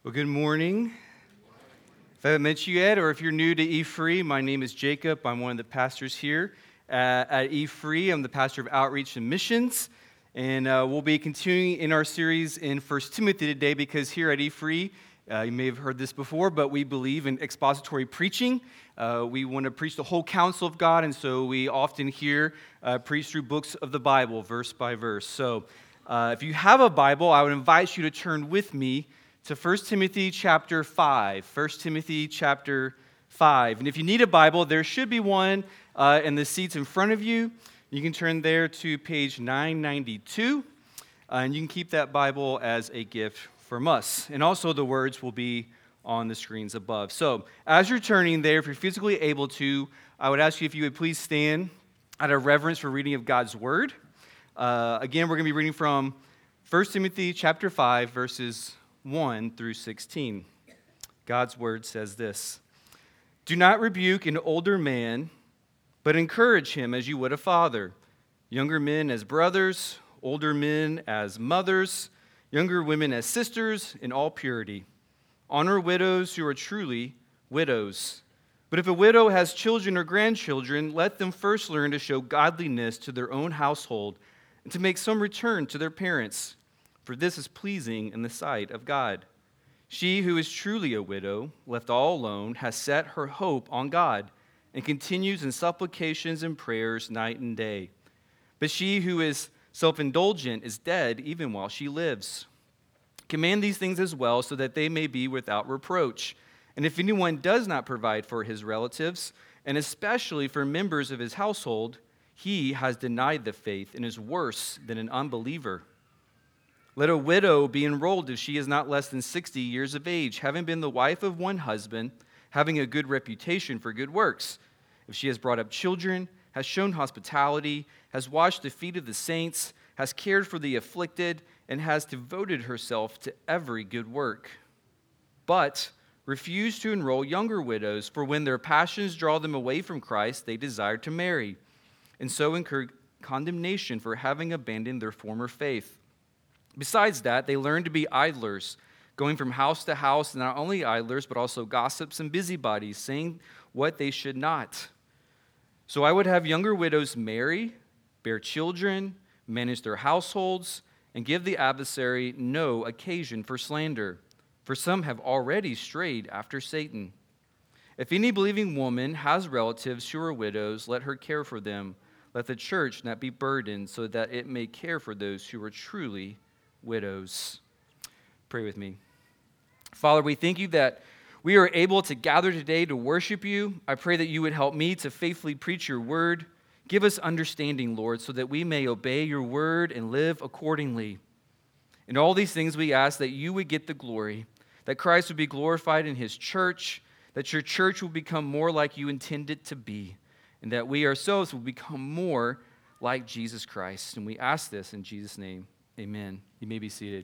Well, good morning. If I haven't met you yet, or if you're new to E-Free, my name is Jacob. I'm one of the pastors here at E-Free. I'm the pastor of Outreach and Missions, and we'll be continuing in our series in 1 Timothy today because here at E-Free, you may have heard this before, but we believe in expository preaching. We want to preach the whole counsel of God, and so we often hear preach through books of the Bible, verse by verse. So if you have a Bible, I would invite you to turn with me to 1 Timothy chapter 5. 1 Timothy chapter 5. And if you need a Bible, there should be one in the seats in front of you. You can turn there to page 992, and you can keep that Bible as a gift from us. And also the words will be on the screens above. So as you're turning there, if you're physically able to, I would ask you if you would please stand out of reverence for reading of God's Word. Again, we're going to be reading from 1 Timothy chapter 5, verses 1 through 16. God's word says this: "Do not rebuke an older man, but encourage him as you would a father. Younger men as brothers, older men as mothers, younger women as sisters, in all purity. Honor widows who are truly widows. But if a widow has children or grandchildren, let them first learn to show godliness to their own household and to make some return to their parents. For this is pleasing in the sight of God. She who is truly a widow, left all alone, has set her hope on God and continues in supplications and prayers night and day. But she who is self-indulgent is dead even while she lives. Command these things as well, so that they may be without reproach. And if anyone does not provide for his relatives, and especially for members of his household, he has denied the faith and is worse than an unbeliever. Let a widow be enrolled if she is not less than 60 years of age, having been the wife of one husband, having a good reputation for good works. If she has brought up children, has shown hospitality, has washed the feet of the saints, has cared for the afflicted, and has devoted herself to every good work. But refuse to enroll younger widows, for when their passions draw them away from Christ, they desire to marry, and so incur condemnation for having abandoned their former faith. Besides that, they learn to be idlers, going from house to house, and not only idlers, but also gossips and busybodies, saying what they should not. So I would have younger widows marry, bear children, manage their households, and give the adversary no occasion for slander, for some have already strayed after Satan. If any believing woman has relatives who are widows, let her care for them. Let the church not be burdened, so that it may care for those who are truly widows." Pray with me. Father, we thank you that we are able to gather today to worship you. I pray that you would help me to faithfully preach your word. Give us understanding, Lord, so that we may obey your word and live accordingly. In all these things we ask that you would get the glory, that Christ would be glorified in his church, that your church will become more like you intend it to be, and that we ourselves will become more like Jesus Christ. And we ask this in Jesus' name. Amen. You may be seated.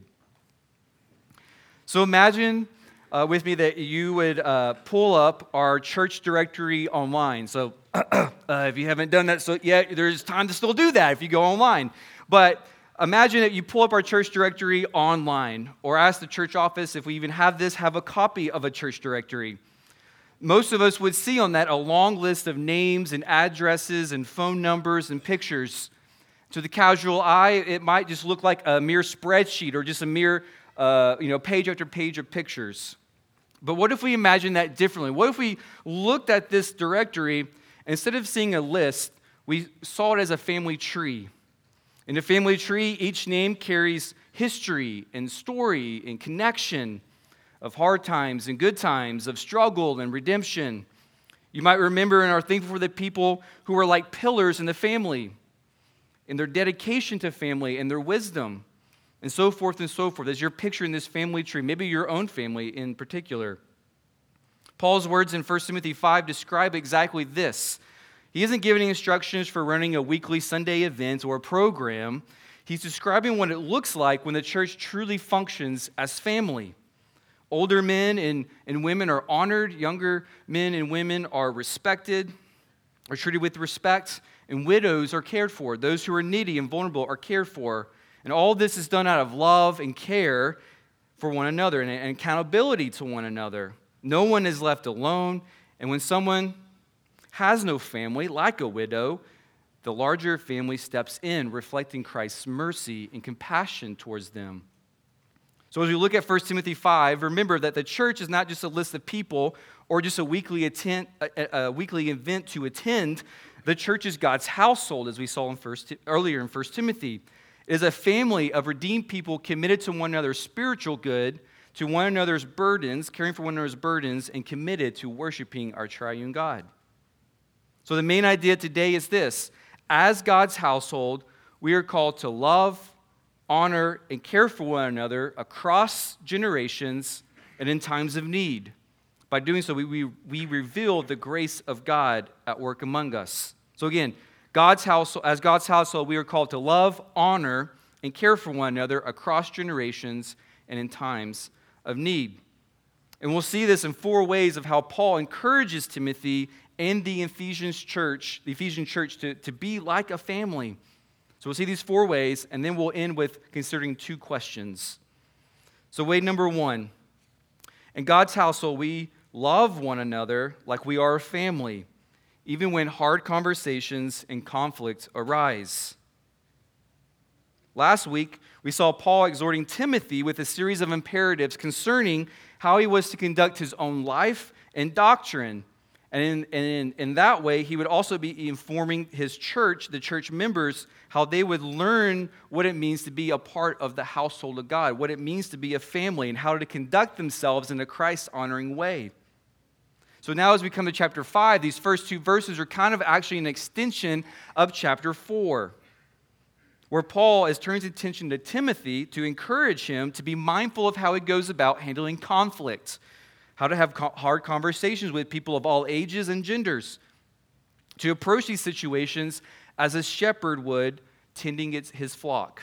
So imagine with me that you would pull up our church directory online. So if you haven't done that so yet, there's time to still do that if you go online. But imagine that you pull up our church directory online, or ask the church office if we even have a copy of a church directory. Most of us would see on that a long list of names and addresses and phone numbers and pictures. To the casual eye, it might just look like a mere spreadsheet or just a mere page after page of pictures. But what if we imagine that differently? What if we looked at this directory, and instead of seeing a list, we saw it as a family tree? In a family tree, each name carries history and story and connection of hard times and good times, of struggle and redemption. You might remember and are thankful for the people who were like pillars in the family, in their dedication to family and their wisdom, and so forth and so forth, as you're picturing this family tree, maybe your own family in particular. Paul's words in 1 Timothy 5 describe exactly this. He isn't giving instructions for running a weekly Sunday event or a program. He's describing what it looks like when the church truly functions as family. Older men and women are honored, younger men and women are respected, are treated with respect, and widows are cared for. Those who are needy and vulnerable are cared for. And all this is done out of love and care for one another and accountability to one another. No one is left alone, and when someone has no family, like a widow, the larger family steps in, reflecting Christ's mercy and compassion towards them. So as we look at 1 Timothy 5, remember that the church is not just a list of people or just a weekly event to attend. The church is God's household, as we saw earlier in 1 Timothy. It is a family of redeemed people committed to one another's spiritual good, to one another's burdens, caring for one another's burdens, and committed to worshiping our triune God. So the main idea today is this. As God's household, we are called to love, honor, and care for one another across generations and in times of need. By doing so, we reveal the grace of God at work among us. So again, as God's household, we are called to love, honor, and care for one another across generations and in times of need. And we'll see this in 4 ways of how Paul encourages Timothy and the Ephesian church to be like a family. So we'll see these 4 ways, and then we'll end with considering 2 questions. So way number 1, in God's household, we love one another like we are a family, even when hard conversations and conflict arise. Last week, we saw Paul exhorting Timothy with a series of imperatives concerning how he was to conduct his own life and doctrine. And in that way, he would also be informing his church, the church members, how they would learn what it means to be a part of the household of God, what it means to be a family, and how to conduct themselves in a Christ-honoring way. So now as we come to chapter 5, these first 2 verses are kind of actually an extension of chapter 4, where Paul is turning his attention to Timothy to encourage him to be mindful of how he goes about handling conflict, how to have hard conversations with people of all ages and genders, to approach these situations as a shepherd would tending his flock.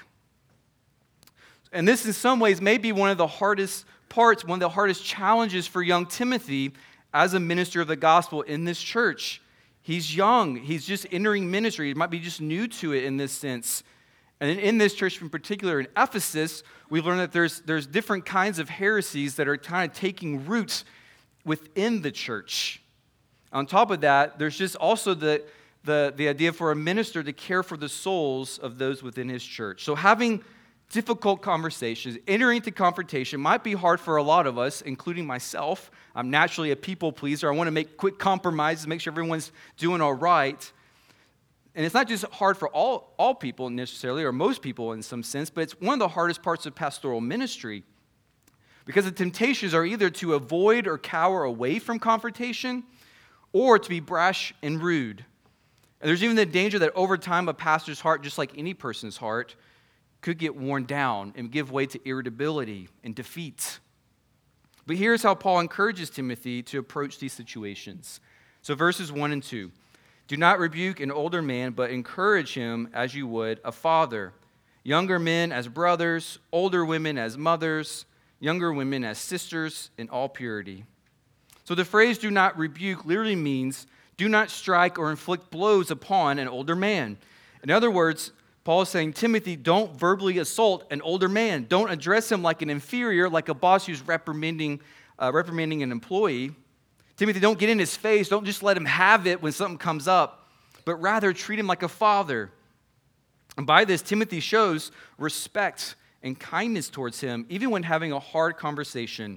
And this in some ways may be one of the hardest parts, one of the hardest challenges for young Timothy as a minister of the gospel in this church. He's young. He's just entering ministry. He might be just new to it in this sense. And in this church in particular, in Ephesus, we've learned that there's different kinds of heresies that are kind of taking roots within the church. On top of that, there's just also the idea for a minister to care for the souls of those within his church. So having difficult conversations, entering into confrontation might be hard for a lot of us, including myself. I'm naturally a people pleaser. I want to make quick compromises, make sure everyone's doing all right. And it's not just hard for all people necessarily, or most people in some sense, but it's one of the hardest parts of pastoral ministry. Because the temptations are either to avoid or cower away from confrontation, or to be brash and rude. And there's even the danger that over time a pastor's heart, just like any person's heart, could get worn down and give way to irritability and defeat. But here's how Paul encourages Timothy to approach these situations. So verses 1 and 2. Do not rebuke an older man, but encourage him as you would a father. Younger men as brothers, older women as mothers, younger women as sisters, in all purity. So the phrase do not rebuke literally means do not strike or inflict blows upon an older man. In other words, Paul is saying, Timothy, don't verbally assault an older man. Don't address him like an inferior, like a boss who's reprimanding an employee. Timothy, don't get in his face. Don't just let him have it when something comes up, but rather treat him like a father. And by this, Timothy shows respect and kindness towards him, even when having a hard conversation.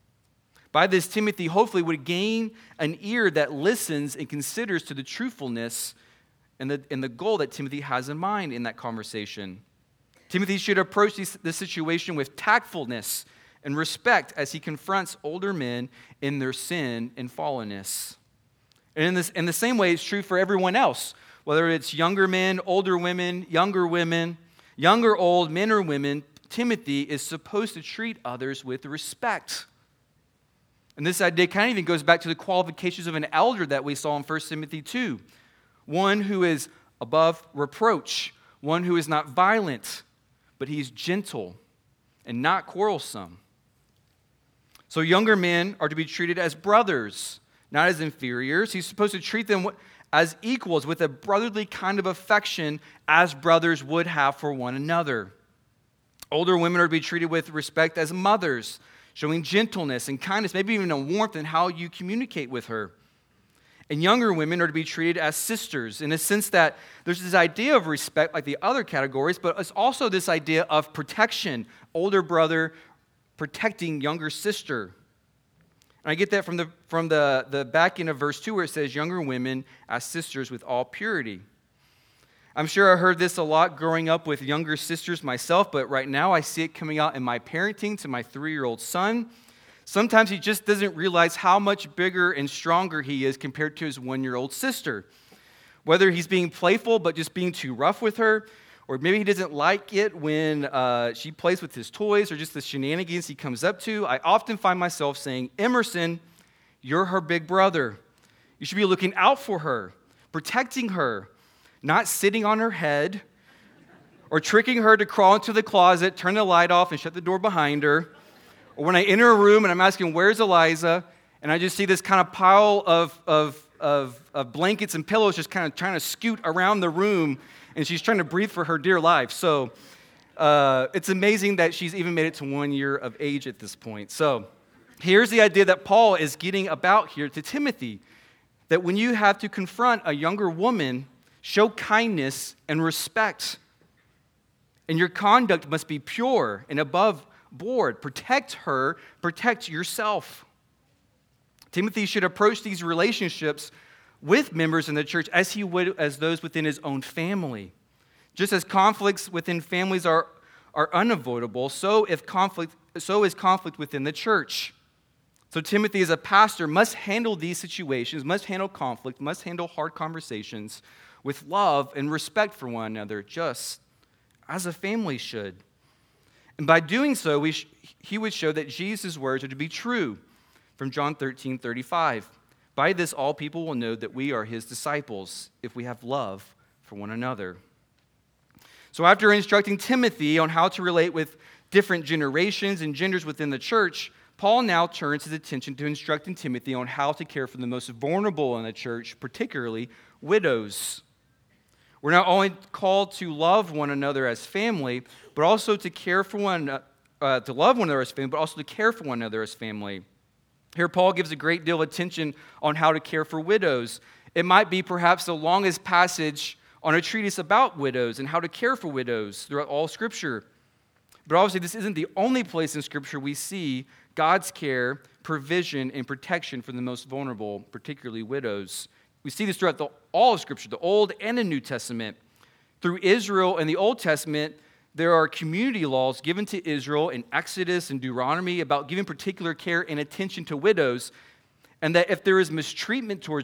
By this, Timothy hopefully would gain an ear that listens and considers to the truthfulness and the goal that Timothy has in mind in that conversation. Timothy should approach this situation with tactfulness and respect as he confronts older men in their sin and fallenness. And in the same way, it's true for everyone else, whether it's younger men, older women, younger old, men or women. Timothy is supposed to treat others with respect. And this idea kind of even goes back to the qualifications of an elder that we saw in 1 Timothy 2. One who is above reproach, one who is not violent, but he's gentle and not quarrelsome. So younger men are to be treated as brothers, not as inferiors. He's supposed to treat them as equals with a brotherly kind of affection as brothers would have for one another. Older women are to be treated with respect as mothers, showing gentleness and kindness, maybe even a warmth in how you communicate with her. And younger women are to be treated as sisters in a sense that there's this idea of respect like the other categories, but it's also this idea of protection, older brother protecting younger sister. And I get that from the back end of verse 2 where it says younger women as sisters with all purity. I'm sure I heard this a lot growing up with younger sisters myself, but right now I see it coming out in my parenting to my 3-year-old son. Sometimes he just doesn't realize how much bigger and stronger he is compared to his 1-year-old sister. Whether he's being playful but just being too rough with her, or maybe he doesn't like it when she plays with his toys or just the shenanigans he comes up to, I often find myself saying, Emerson, you're her big brother. You should be looking out for her, protecting her, not sitting on her head or tricking her to crawl into the closet, turn the light off, and shut the door behind her. Or when I enter a room and I'm asking, where's Eliza? And I just see this kind of pile of blankets and pillows just kind of trying to scoot around the room, and she's trying to breathe for her dear life. So it's amazing that she's even made it to 1 year of age at this point. So here's the idea that Paul is getting about here to Timothy, that when you have to confront a younger woman, show kindness and respect. And your conduct must be pure and above board. Protect her, protect yourself. Timothy should approach these relationships with members in the church as he would as those within his own family. Just as conflicts within families are unavoidable, so is conflict within the church. So Timothy, as a pastor, must handle these situations, must handle conflict, must handle hard conversations with love and respect for one another, just as a family should. And by doing so, he would show that Jesus' words are to be true from John 13:35. By this, all people will know that we are his disciples, if we have love for one another. So after instructing Timothy on how to relate with different generations and genders within the church, Paul now turns his attention to instructing Timothy on how to care for the most vulnerable in the church, particularly widows. We're not only called to love one another as family, but also to care for to love one another as family, but also to care for one another as family. Here, Paul gives a great deal of attention on how to care for widows. It might be perhaps the longest passage on a treatise about widows and how to care for widows throughout all Scripture. But obviously, this isn't the only place in Scripture we see God's care, provision, and protection for the most vulnerable, particularly widows. We see this throughout all of Scripture, the Old and the New Testament. Through Israel and the Old Testament, there are community laws given to Israel in Exodus and Deuteronomy about giving particular care and attention to widows, and that if there is mistreatment towards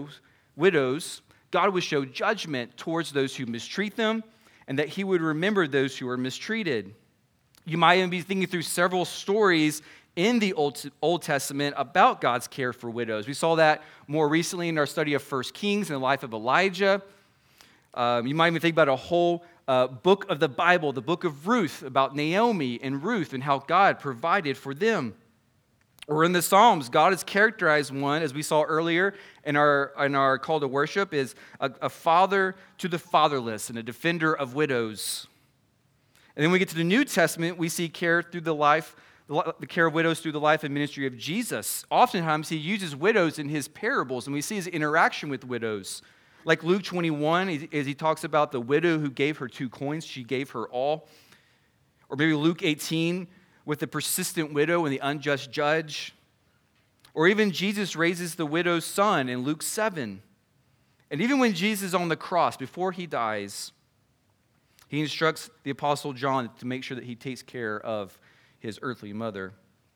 widows, God would show judgment towards those who mistreat them, and that he would remember those who are mistreated. You might even be thinking through several stories in the Old Testament about God's care for widows. We saw that more recently in our study of 1 Kings and the life of Elijah. You might even think about a whole book of the Bible, the book of Ruth, about Naomi and Ruth and how God provided for them. Or in the Psalms, God is characterized one, as we saw earlier in our call to worship, is a father to the fatherless and a defender of widows. And then we get to the New Testament, we see care through the care of widows through the life and ministry of Jesus. Oftentimes, he uses widows in his parables, and we see his interaction with widows. Like Luke 21, as he talks about the widow who gave her 2 coins, she gave her all. Or maybe Luke 18, with the persistent widow and the unjust judge. Or even Jesus raises the widow's son in Luke 7. And even when Jesus is on the cross, before he dies, he instructs the Apostle John to make sure that he takes care of his earthly mother.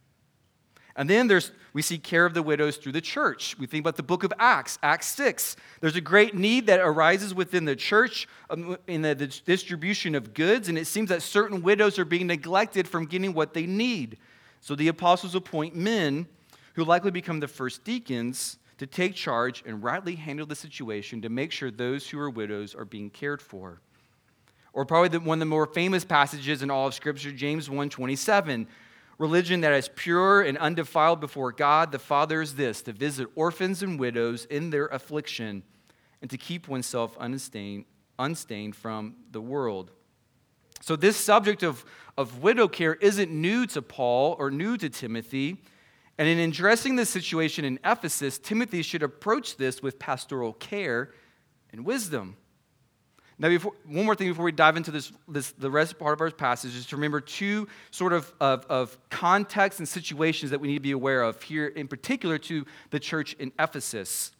And then we see care of the widows through the church. We think about the book of Acts, Acts 6. There's a great need that arises within the church in the distribution of goods, and it seems that certain widows are being neglected from getting what they need. So the apostles appoint men who likely become the first deacons to take charge and rightly handle the situation to make sure those who are widows are being cared for. Or probably one of the more famous passages in all of Scripture, James 1:27. Religion that is pure and undefiled before God the Father is this, to visit orphans and widows in their affliction and to keep oneself unstained from the world. So this subject of widow care isn't new to Paul or new to Timothy. And in addressing the situation in Ephesus, Timothy should approach this with pastoral care and wisdom. Now, one more thing before we dive into the rest part of our passage is to remember two sort of contexts and situations that we need to be aware of here, in particular to the church in Ephesus.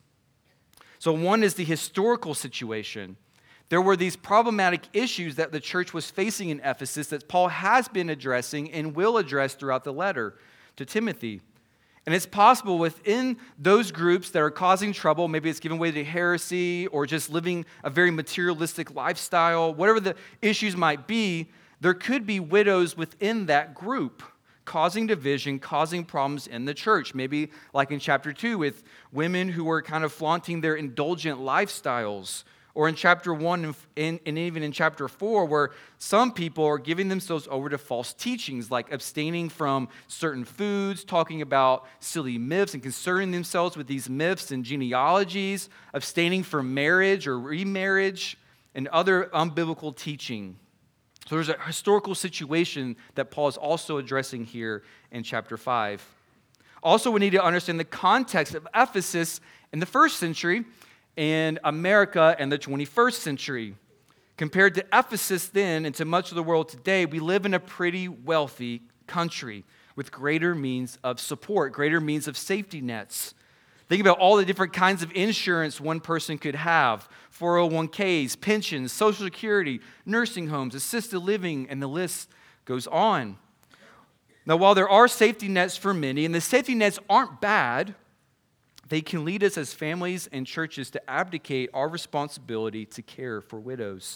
So one is the historical situation. There were these problematic issues that the church was facing in Ephesus that Paul has been addressing and will address throughout the letter to Timothy. And it's possible within those groups that are causing trouble, maybe it's giving way to heresy or just living a very materialistic lifestyle, whatever the issues might be, there could be widows within that group causing division, causing problems in the church. Maybe like in chapter 2 with women who were kind of flaunting their indulgent lifestyles. Or in chapter 1 and even in chapter 4, where some people are giving themselves over to false teachings, like abstaining from certain foods, talking about silly myths and concerning themselves with these myths and genealogies, abstaining from marriage or remarriage, and other unbiblical teaching. So there's a historical situation that Paul is also addressing here in chapter 5. Also, we need to understand the context of Ephesus in the first century and America in the 21st century. Compared to Ephesus then and to much of the world today, we live in a pretty wealthy country with greater means of support, greater means of safety nets. Think about all the different kinds of insurance one person could have: 401ks, pensions, Social Security, nursing homes, assisted living, and the list goes on. Now, while there are safety nets for many, and the safety nets aren't bad, they can lead us as families and churches to abdicate our responsibility to care for widows.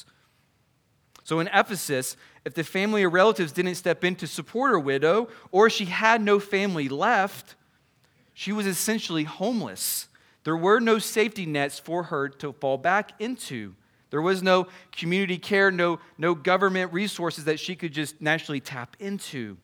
So in Ephesus, if the family or relatives didn't step in to support her widow, or she had no family left, she was essentially homeless. There were no safety nets for her to fall back into. There was no community care, no government resources that she could just naturally tap into.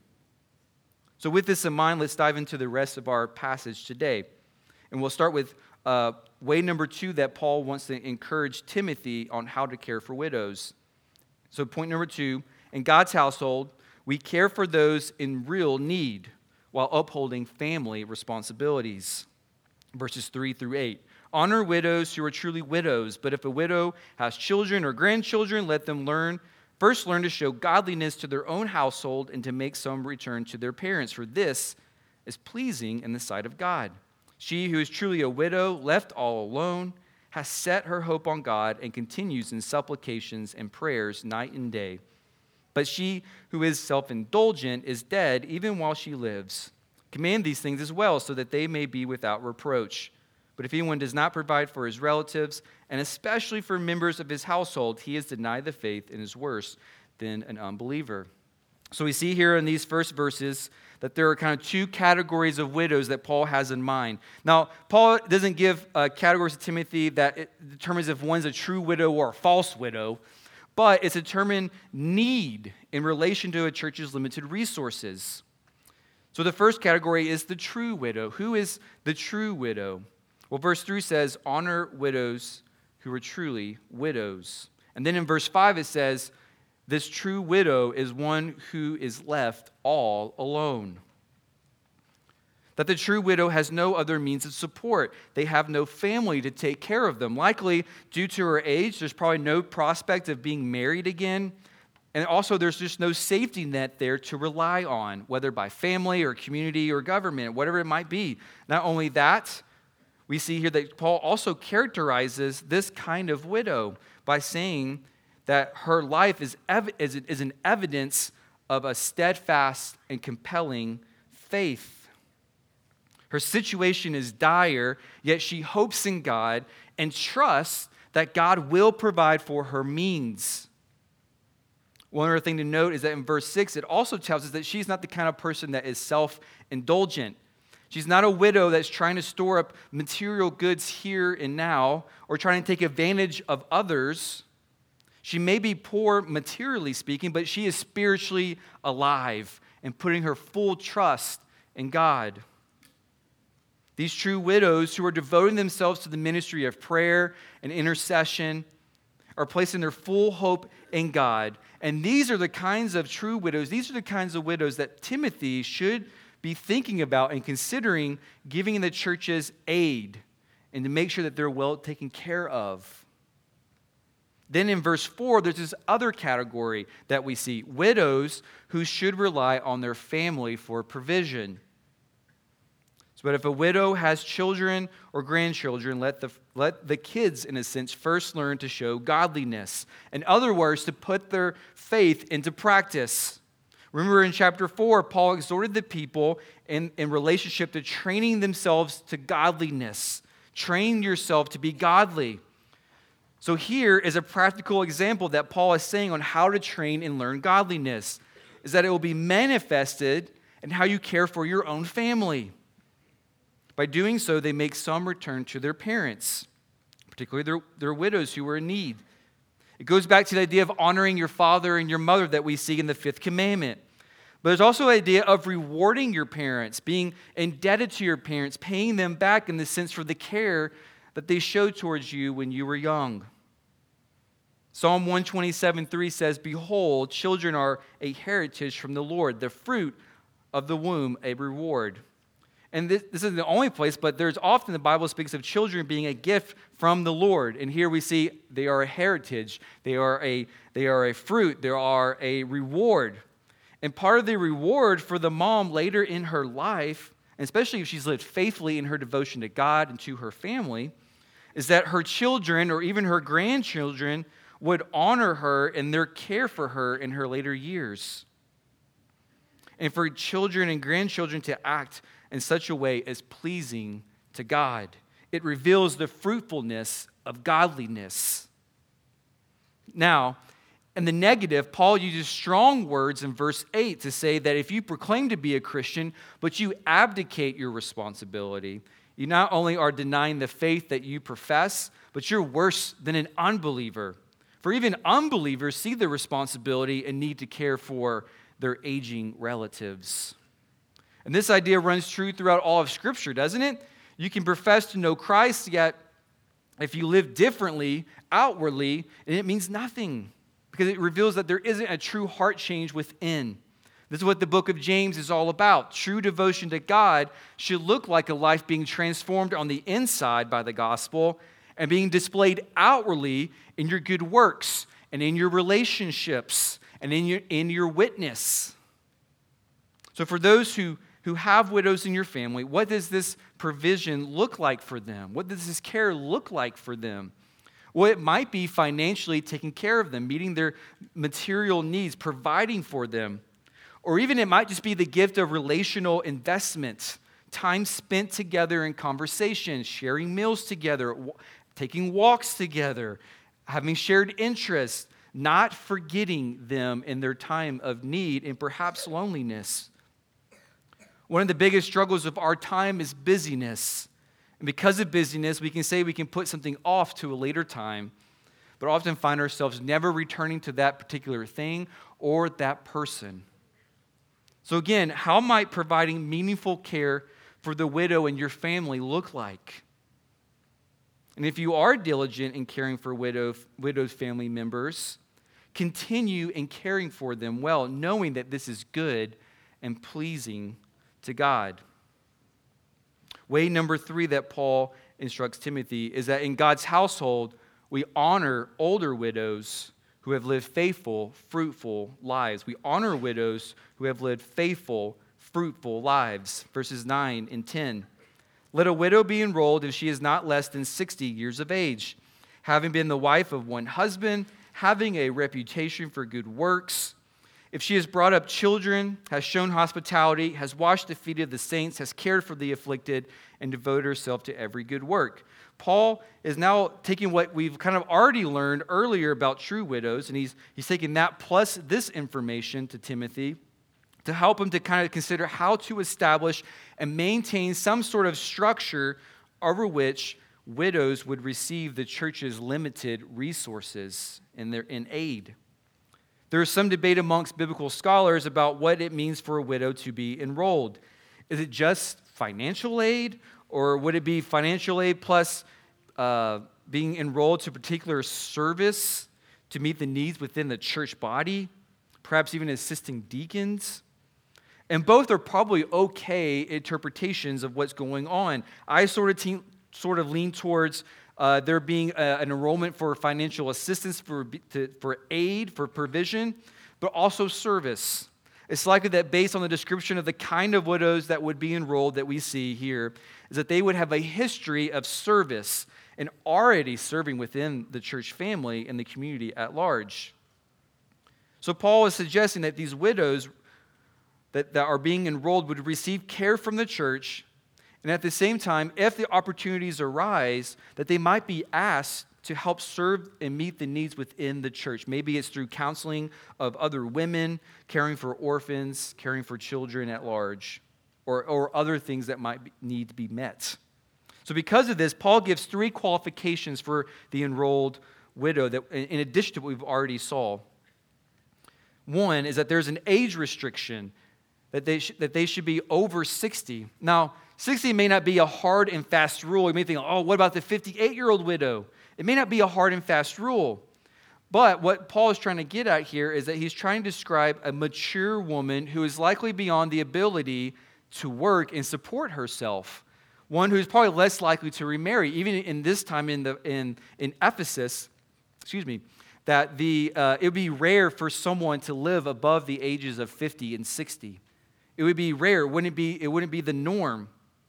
So with this in mind, let's dive into the rest of our passage today. And we'll start with way number 2 that Paul wants to encourage Timothy on how to care for widows. So point number 2, in God's household, we care for those in real need while upholding family responsibilities. Verses 3 through 8. Honor widows who are truly widows, but if a widow has children or grandchildren, let them first learn to show godliness to their own household and to make some return to their parents, for this is pleasing in the sight of God. She who is truly a widow, left all alone, has set her hope on God and continues in supplications and prayers night and day. But she who is self-indulgent is dead even while she lives. Command these things as well, so that they may be without reproach. But if anyone does not provide for his relatives, and especially for members of his household, he has denied the faith and is worse than an unbeliever. So we see here in these first verses that there are kind of 2 categories of widows that Paul has in mind. Now, Paul doesn't give categories to Timothy that it determines if one's a true widow or a false widow, but it's a determined need in relation to a church's limited resources. So the first category is the true widow. Who is the true widow? Well, verse 3 says, honor widows who are truly widows. And then in verse 5 it says, this true widow is one who is left all alone. That the true widow has no other means of support. They have no family to take care of them. Likely, due to her age, there's probably no prospect of being married again. And also, there's just no safety net there to rely on, whether by family or community or government, whatever it might be. Not only that, we see here that Paul also characterizes this kind of widow by saying that her life is an evidence of a steadfast and compelling faith. Her situation is dire, yet she hopes in God and trusts that God will provide for her means. One other thing to note is that in verse 6, it also tells us that she's not the kind of person that is self-indulgent. She's not a widow that's trying to store up material goods here and now or trying to take advantage of others. She may be poor materially speaking, but she is spiritually alive and putting her full trust in God. These true widows who are devoting themselves to the ministry of prayer and intercession are placing their full hope in God. And these are the kinds of true widows, these are the kinds of widows that Timothy should be thinking about and considering giving the church's aid and to make sure that they're well taken care of. Then in verse 4, there's this other category that we see, widows who should rely on their family for provision. But if a widow has children or grandchildren, let the kids, in a sense, first learn to show godliness. In other words, to put their faith into practice. Remember in chapter 4, Paul exhorted the people in relationship to training themselves to godliness. Train yourself to be godly. So here is a practical example that Paul is saying on how to train and learn godliness, is that it will be manifested in how you care for your own family. By doing so, they make some return to their parents, particularly their widows who are in need. It goes back to the idea of honoring your father and your mother that we see in the fifth commandment. But there's also an idea of rewarding your parents, being indebted to your parents, paying them back in the sense for the care that they showed towards you when you were young. Psalm 127:3 says, "Behold, children are a heritage from the Lord, the fruit of the womb a reward." And this isn't the only place, but there's often the Bible speaks of children being a gift from the Lord. And here we see they are a heritage, they are a fruit, they are a reward. And part of the reward for the mom later in her life, and especially if she's lived faithfully in her devotion to God and to her family, is that her children or even her grandchildren would honor her and their care for her in her later years. And for children and grandchildren to act in such a way as pleasing to God. It reveals the fruitfulness of godliness. Now, in the negative, Paul uses strong words in verse 8 to say that if you proclaim to be a Christian, but you abdicate your responsibility, you not only are denying the faith that you profess, but you're worse than an unbeliever. For even unbelievers see the responsibility and need to care for their aging relatives. And this idea runs true throughout all of Scripture, doesn't it? You can profess to know Christ, yet if you live differently outwardly, it means nothing because it reveals that there isn't a true heart change within. This is what the book of James is all about. True devotion to God should look like a life being transformed on the inside by the gospel and being displayed outwardly in your good works and in your relationships and in your witness. So for those who have widows in your family, what does this provision look like for them? What does this care look like for them? Well, it might be financially taking care of them, meeting their material needs, providing for them. Or even it might just be the gift of relational investment, time spent together in conversation, sharing meals together, taking walks together, having shared interests, not forgetting them in their time of need and perhaps loneliness. One of the biggest struggles of our time is busyness. And because of busyness, we can say we can put something off to a later time, but often find ourselves never returning to that particular thing or that person. So again, how might providing meaningful care for the widow in your family look like? And if you are diligent in caring for widowed family members, continue in caring for them well, knowing that this is good and pleasing to God. Way number 3 that Paul instructs Timothy is that in God's household, we honor older widows who have lived faithful, fruitful lives. We honor widows who have lived faithful, fruitful lives. Verses 9 and 10. Let a widow be enrolled if she is not less than 60 years of age, having been the wife of one husband, having a reputation for good works. If she has brought up children, has shown hospitality, has washed the feet of the saints, has cared for the afflicted, and devoted herself to every good work. Paul is now taking what we've kind of already learned earlier about true widows, and he's taking that plus this information to Timothy to help him to kind of consider how to establish and maintain some sort of structure over which widows would receive the church's limited resources in aid. There is some debate amongst biblical scholars about what it means for a widow to be enrolled. Is it just financial aid, or would it be financial aid plus being enrolled to a particular service to meet the needs within the church body, perhaps even assisting deacons. And both are probably okay interpretations of what's going on. I sort of lean towards there being an enrollment for financial assistance, for aid, for provision, but also service. It's likely that based on the description of the kind of widows that would be enrolled that we see here, is that they would have a history of service and already serving within the church family and the community at large. So Paul is suggesting that these widows that are being enrolled would receive care from the church, and at the same time, if the opportunities arise, that they might be asked to help serve and meet the needs within the church. Maybe it's through counseling of other women, caring for orphans, caring for children at large, or other things that might need to be met. So because of this, Paul gives 3 qualifications for the enrolled widow, that in addition to what we've already saw. One is that there's an age restriction, that they should be over 60. Now, 60 may not be a hard and fast rule. You may think, oh, what about the 58-year-old widow? It may not be a hard and fast rule. But what Paul is trying to get at here is that he's trying to describe a mature woman who is likely beyond the ability to work and support herself. One who's probably less likely to remarry. Even in this time in Ephesus, that it would be rare for someone to live above the ages of 50 and 60. It would be rare. It wouldn't be the norm.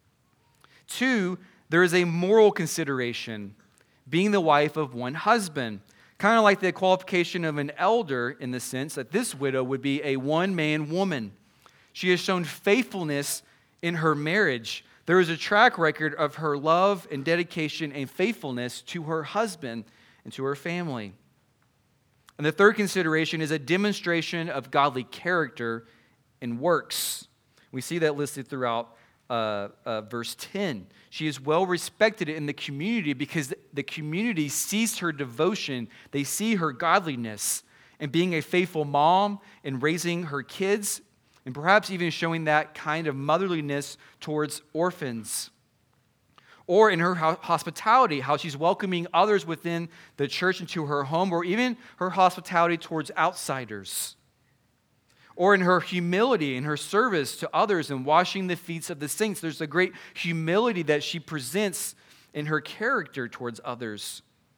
2, there is a moral consideration, being the wife of one husband. Kind of like the qualification of an elder in the sense that this widow would be a one-man woman. She has shown faithfulness in her marriage. There is a track record of her love and dedication and faithfulness to her husband and to her family. And the 3rd consideration is a demonstration of godly character and works. We see that listed throughout verse 10. She is well respected in the community because the community sees her devotion. They see her godliness and being a faithful mom and raising her kids, and perhaps even showing that kind of motherliness towards orphans. Or in her hospitality, how she's welcoming others within the church into her home, or even her hospitality towards outsiders. Or in her humility, in her service to others and washing the feet of the saints. There's a great humility that she presents in her character towards others.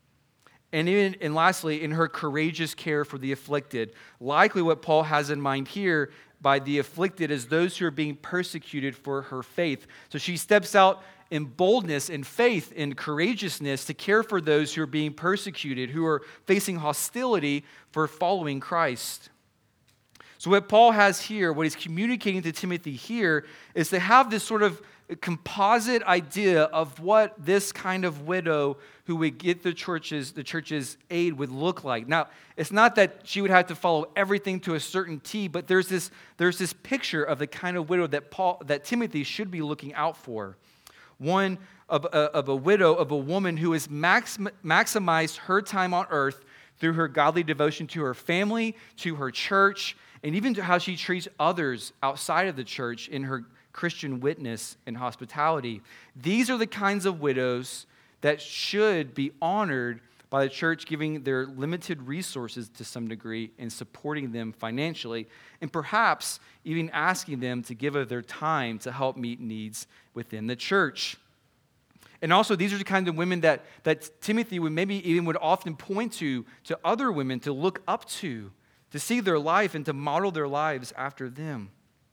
And lastly, in her courageous care for the afflicted. Likely what Paul has in mind here by the afflicted is those who are being persecuted for her faith. So she steps out in boldness and faith and courageousness to care for those who are being persecuted, who are facing hostility for following Christ. So what Paul has here, what he's communicating to Timothy here, is to have this sort of composite idea of what this kind of widow who would get the church's aid would look like. Now, it's not that she would have to follow everything to a certain T, but there's this picture of the kind of widow that Timothy should be looking out for. One of a widow, of a woman who has maximized her time on earth through her godly devotion to her family, to her church, and even to how she treats others outside of the church in her Christian witness and hospitality. These are the kinds of widows that should be honored by the church, giving their limited resources to some degree and supporting them financially, and perhaps even asking them to give of their time to help meet needs within the church. And also, these are the kinds of women that Timothy would often point to other women to look up to see their life and to model their lives after them.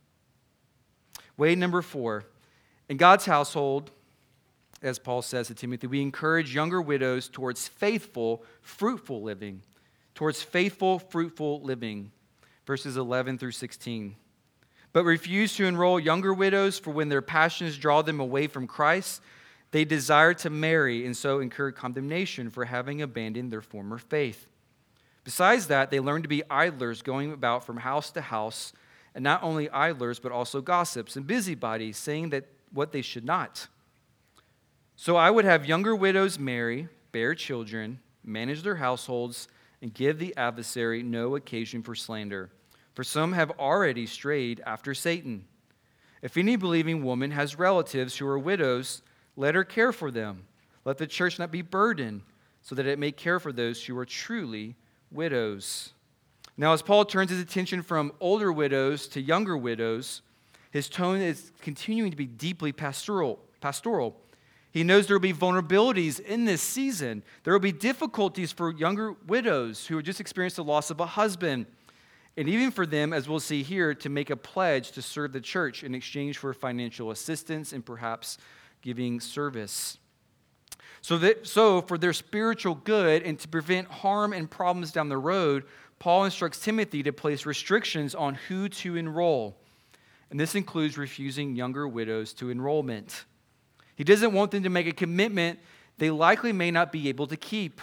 Way number 4, in God's household, as Paul says to Timothy, we encourage younger widows towards faithful, fruitful living. Towards faithful, fruitful living. Verses 11 through 16. But refuse to enroll younger widows, for when their passions draw them away from Christ, they desire to marry and so incur condemnation for having abandoned their former faith. Besides that, they learn to be idlers, going about from house to house, and not only idlers, but also gossips and busybodies, saying that what they should not. So I would have younger widows marry, bear children, manage their households, and give the adversary no occasion for slander. For some have already strayed after Satan. If any believing woman has relatives who are widows, let her care for them. Let the church not be burdened, so that it may care for those who are truly widows. Now, as Paul turns his attention from older widows to younger widows, his tone is continuing to be deeply pastoral. He knows there will be vulnerabilities in this season. There will be difficulties for younger widows who have just experienced the loss of a husband. And even for them, as we'll see here, to make a pledge to serve the church in exchange for financial assistance and perhaps giving service. So for their spiritual good and to prevent harm and problems down the road, Paul instructs Timothy to place restrictions on who to enroll. And this includes refusing younger widows to enrollment. He doesn't want them to make a commitment they likely may not be able to keep.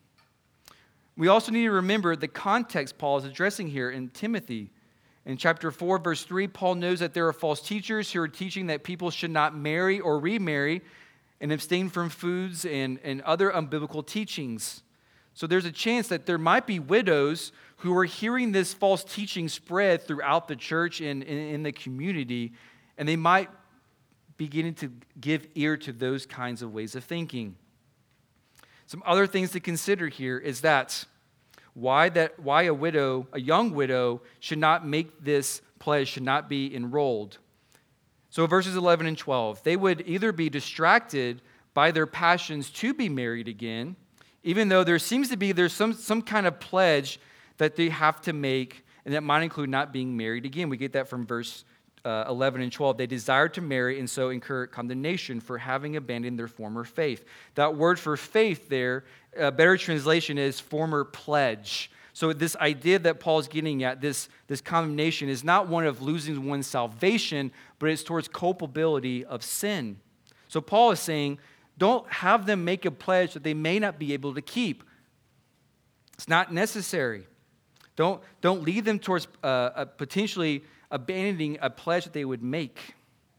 We also need to remember the context Paul is addressing here in Timothy. In chapter 4, verse 3, Paul knows that there are false teachers who are teaching that people should not marry or remarry and abstain from foods and other unbiblical teachings. So there's a chance that there might be widows who are hearing this false teaching spread throughout the church and in the community, and they might beginning to give ear to those kinds of ways of thinking. Some other things to consider here is that why a young widow should not make this pledge, should not be enrolled. So verses 11 and 12, they would either be distracted by their passions to be married again, even though there's some kind of pledge that they have to make, and that might include not being married again. We get that from verse 11 and 12, they desired to marry and so incur condemnation for having abandoned their former faith. That word for faith there, a better translation is former pledge. So this idea that Paul's getting at, this condemnation, is not one of losing one's salvation, but it's towards culpability of sin. So Paul is saying, don't have them make a pledge that they may not be able to keep. It's not necessary. Don't lead them towards potentially abandoning a pledge that they would make.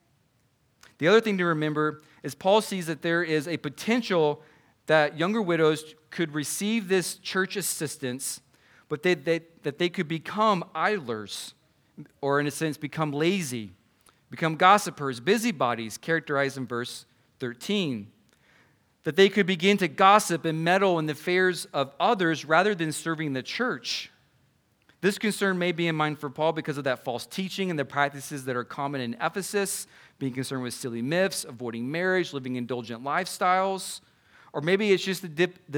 The other thing to remember is Paul sees that there is a potential that younger widows could receive this church assistance, but that they could become idlers, or in a sense become lazy, become gossipers, busybodies, characterized in verse 13. That they could begin to gossip and meddle in the affairs of others rather than serving the church. This concern may be in mind for Paul because of that false teaching and the practices that are common in Ephesus, being concerned with silly myths, avoiding marriage, living indulgent lifestyles. Or maybe it's just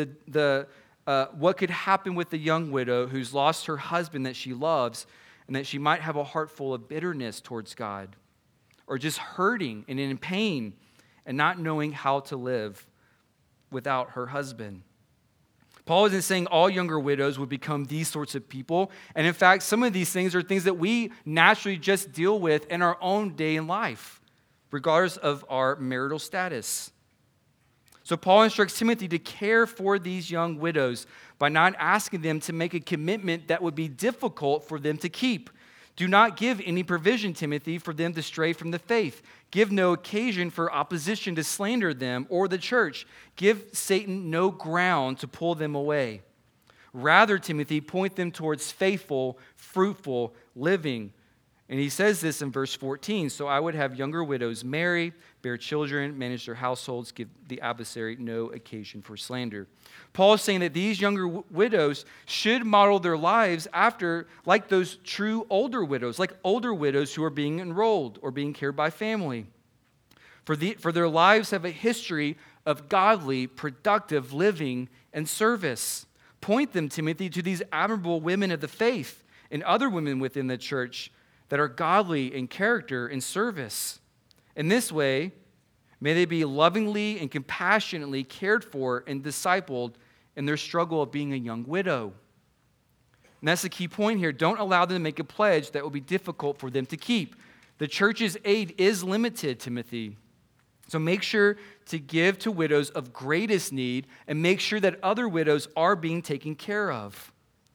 what could happen with the young widow who's lost her husband that she loves, and that she might have a heart full of bitterness towards God, or just hurting and in pain and not knowing how to live without her husband. Paul isn't saying all younger widows would become these sorts of people. And in fact, some of these things are things that we naturally just deal with in our own day in life, regardless of our marital status. So Paul instructs Timothy to care for these young widows by not asking them to make a commitment that would be difficult for them to keep. Do not give any provision, Timothy, for them to stray from the faith. Give no occasion for opposition to slander them or the church. Give Satan no ground to pull them away. Rather, Timothy, point them towards faithful, fruitful living. And he says this in verse 14, so I would have younger widows marry, bear children, manage their households, give the adversary no occasion for slander. Paul is saying that these younger widows should model their lives after, like those true older widows, like older widows who are being enrolled or being cared by family. For their lives have a history of godly, productive living and service. Point them, Timothy, to these admirable women of the faith and other women within the church that are godly in character and service. In this way, may they be lovingly and compassionately cared for and discipled in their struggle of being a young widow. And that's the key point here. Don't allow them to make a pledge that will be difficult for them to keep. The church's aid is limited, Timothy. So make sure to give to widows of greatest need and make sure that other widows are being taken care of.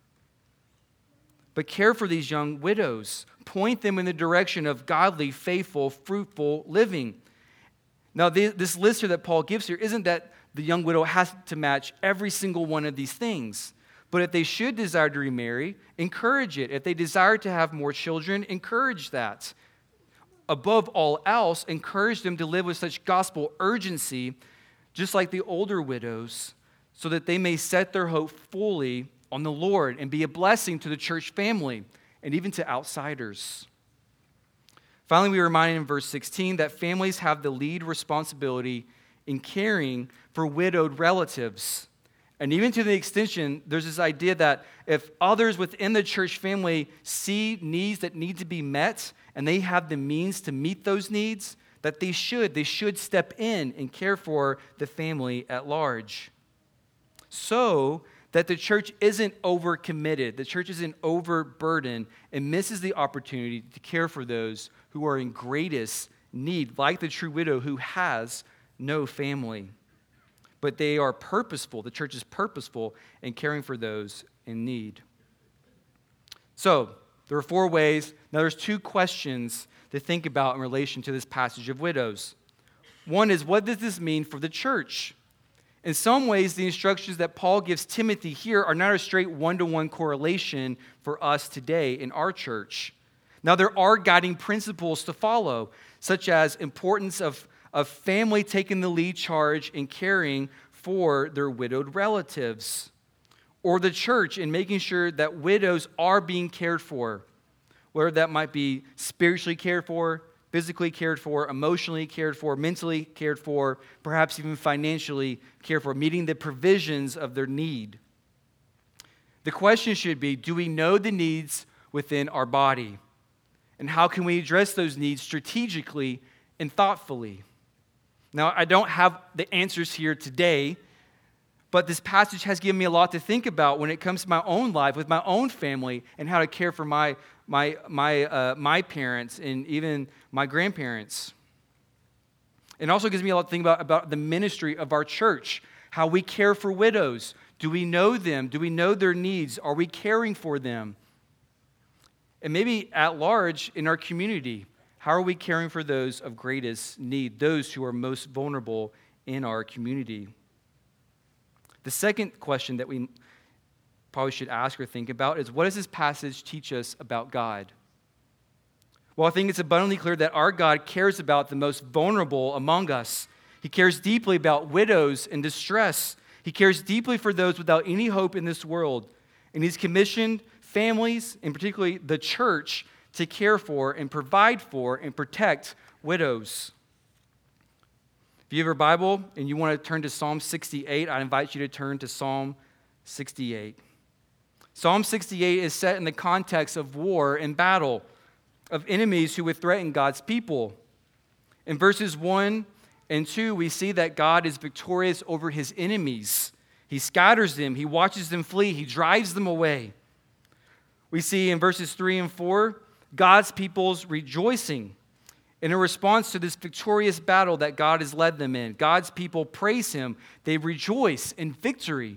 But care for these young widows. Point them in the direction of godly, faithful, fruitful living. Now, this list here that Paul gives here isn't that the young widow has to match every single one of these things. But if they should desire to remarry, encourage it. If they desire to have more children, encourage that. Above all else, encourage them to live with such gospel urgency, just like the older widows, so that they may set their hope fully on the Lord and be a blessing to the church family and even to outsiders. Finally, we are reminded in verse 16 that families have the lead responsibility in caring for widowed relatives. And even to the extension, there's this idea that if others within the church family see needs that need to be met and they have the means to meet those needs, that they should step in and care for the family at large. So that the church isn't overcommitted, the church isn't overburdened and misses the opportunity to care for those who are in greatest need, like the true widow who has no family. But they are purposeful, the church is purposeful in caring for those in need. So, there are 4 ways. Now there's 2 questions to think about in relation to this passage of widows. One is, what does this mean for the church? In some ways, the instructions that Paul gives Timothy here are not a straight one-to-one correlation for us today in our church. Now, there are guiding principles to follow, such as importance of family taking the lead charge in caring for their widowed relatives, or the church in making sure that widows are being cared for, whether that might be spiritually cared for, physically cared for, emotionally cared for, mentally cared for, perhaps even financially cared for, meeting the provisions of their need. The question should be, do we know the needs within our body? And how can we address those needs strategically and thoughtfully? Now, I don't have the answers here today, but this passage has given me a lot to think about when it comes to my own life, with my own family, and how to care for my parents and even my grandparents. It also gives me a lot to think about the ministry of our church, how we care for widows. Do we know them? Do we know their needs? Are we caring for them? And maybe at large in our community, how are we caring for those of greatest need, those who are most vulnerable in our community? The second question that we probably should ask or think about is, what does this passage teach us about God? Well, I think it's abundantly clear that our God cares about the most vulnerable among us. He cares deeply about widows in distress. He cares deeply for those without any hope in this world. And He's commissioned families, and particularly the church, to care for and provide for and protect widows. If you have your Bible and you want to turn to Psalm 68, I invite you to turn to Psalm 68. Psalm 68 is set in the context of war and battle, of enemies who would threaten God's people. In verses 1 and 2, we see that God is victorious over His enemies. He scatters them, He watches them flee, He drives them away. We see in verses 3 and 4, God's people's rejoicing in a response to this victorious battle that God has led them in. God's people praise Him. They rejoice in victory.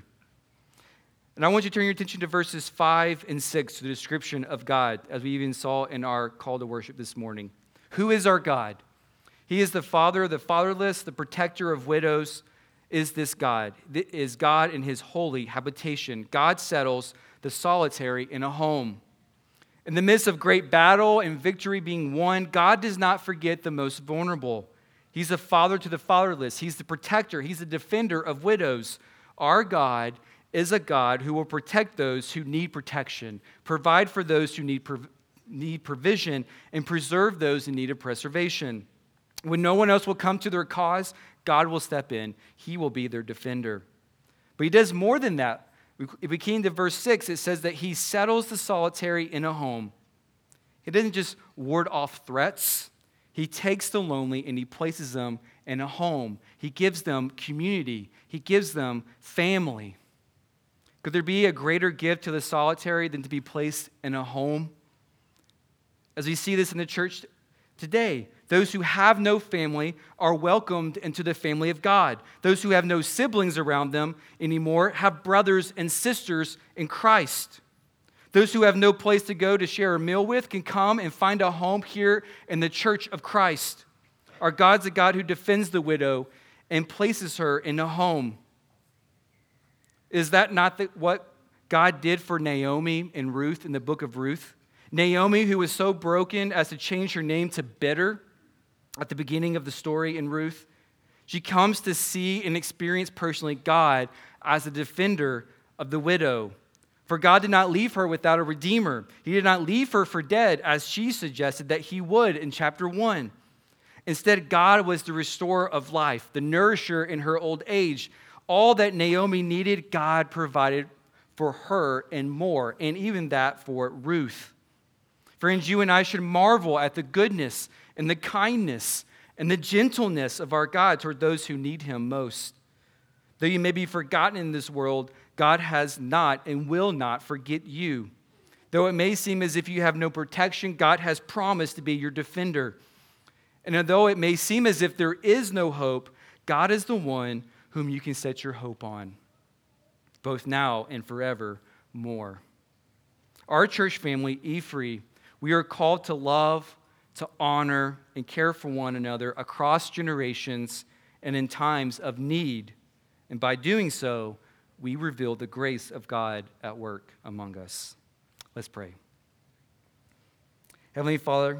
And I want you to turn your attention to verses 5 and 6 to the description of God, as we even saw in our call to worship this morning. Who is our God? He is the Father of the fatherless, the protector of widows. Is this God? Is God in His holy habitation. God settles the solitary in a home. In the midst of great battle and victory being won, God does not forget the most vulnerable. He's the father to the fatherless. He's the protector. He's the defender of widows. Our God is a God who will protect those who need protection, provide for those who need provision, and preserve those in need of preservation. When no one else will come to their cause, God will step in. He will be their defender. But He does more than that. If we came to verse 6, it says that He settles the solitary in a home. He doesn't just ward off threats. He takes the lonely and He places them in a home. He gives them community. He gives them family. Could there be a greater gift to the solitary than to be placed in a home? As we see this in the church today, those who have no family are welcomed into the family of God. Those who have no siblings around them anymore have brothers and sisters in Christ. Those who have no place to go to share a meal with can come and find a home here in the church of Christ. Our God's a God who defends the widow and places her in a home. Is that not what God did for Naomi and Ruth in the book of Ruth? Naomi, who was so broken as to change her name to bitter at the beginning of the story in Ruth, she comes to see and experience personally, God, as a defender of the widow. For God did not leave her without a redeemer. He did not leave her for dead, as she suggested that he would in chapter 1. Instead, God was the restorer of life, the nourisher in her old age. All that Naomi needed, God provided for her and more, and even that for Ruth. Friends, you and I should marvel at the goodness and the kindness and the gentleness of our God toward those who need him most. Though you may be forgotten in this world, God has not and will not forget you. Though it may seem as if you have no protection, God has promised to be your defender. And although it may seem as if there is no hope, God is the one whom you can set your hope on, both now and forevermore. Our church family, E-Free, we are called to love, to honor, and care for one another across generations and in times of need. And by doing so, we reveal the grace of God at work among us. Let's pray. Heavenly Father,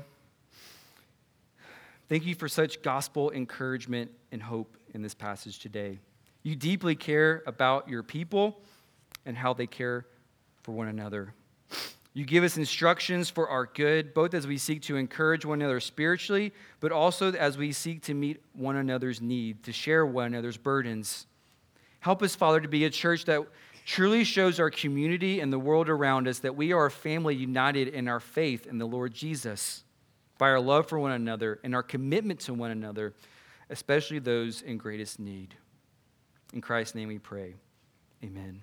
thank you for such gospel encouragement and hope in this passage today. You deeply care about your people and how they care for one another. You give us instructions for our good, both as we seek to encourage one another spiritually, but also as we seek to meet one another's need, to share one another's burdens. Help us, Father, to be a church that truly shows our community and the world around us that we are a family united in our faith in the Lord Jesus, by our love for one another and our commitment to one another, especially those in greatest need. In Christ's name we pray. Amen.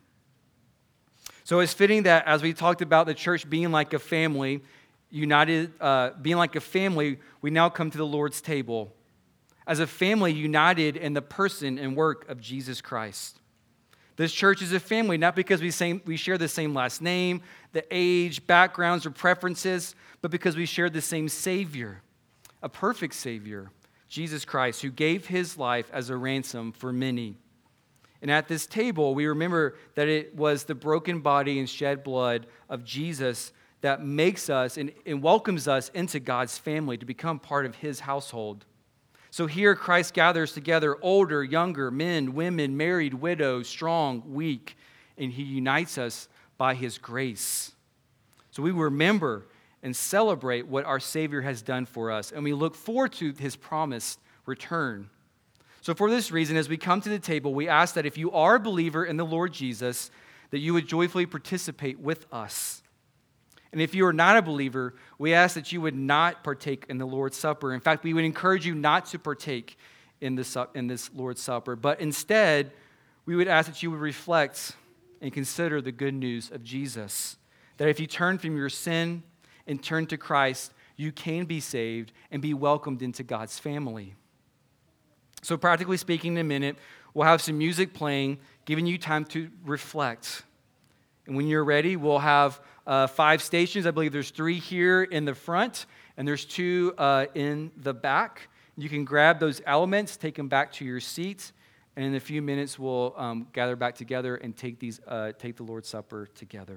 So it's fitting that as we talked about the church being like a family, united, being like a family, we now come to the Lord's table as a family united in the person and work of Jesus Christ. This church is a family, not because we share the same last name, the age, backgrounds, or preferences, but because we share the same Savior, a perfect Savior, Jesus Christ, who gave his life as a ransom for many. And at this table, we remember that it was the broken body and shed blood of Jesus that makes us and welcomes us into God's family to become part of his household. So here Christ gathers together older, younger, men, women, married, widows, strong, weak, and he unites us by his grace. So we remember and celebrate what our Savior has done for us, and we look forward to his promised return. So for this reason, as we come to the table, we ask that if you are a believer in the Lord Jesus, that you would joyfully participate with us. And if you are not a believer, we ask that you would not partake in the Lord's Supper. In fact, we would encourage you not to partake in this Lord's Supper, but instead, we would ask that you would reflect and consider the good news of Jesus. That if you turn from your sin and turn to Christ, you can be saved and be welcomed into God's family. So practically speaking, in a minute, we'll have some music playing, giving you time to reflect. And when you're ready, we'll have 5 stations. I believe there's 3 here in the front, and there's 2 in the back. You can grab those elements, take them back to your seats, and in a few minutes, we'll gather back together and take the Lord's Supper together.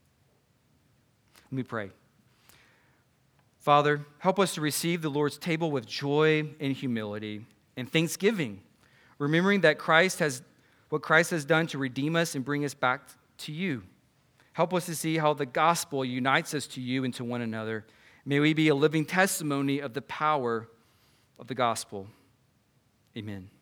Let me pray. Father, help us to receive the Lord's table with joy and humility and thanksgiving, remembering that what Christ has done to redeem us and bring us back to you. Help us to see how the gospel unites us to you and to one another. May we be a living testimony of the power of the gospel. Amen.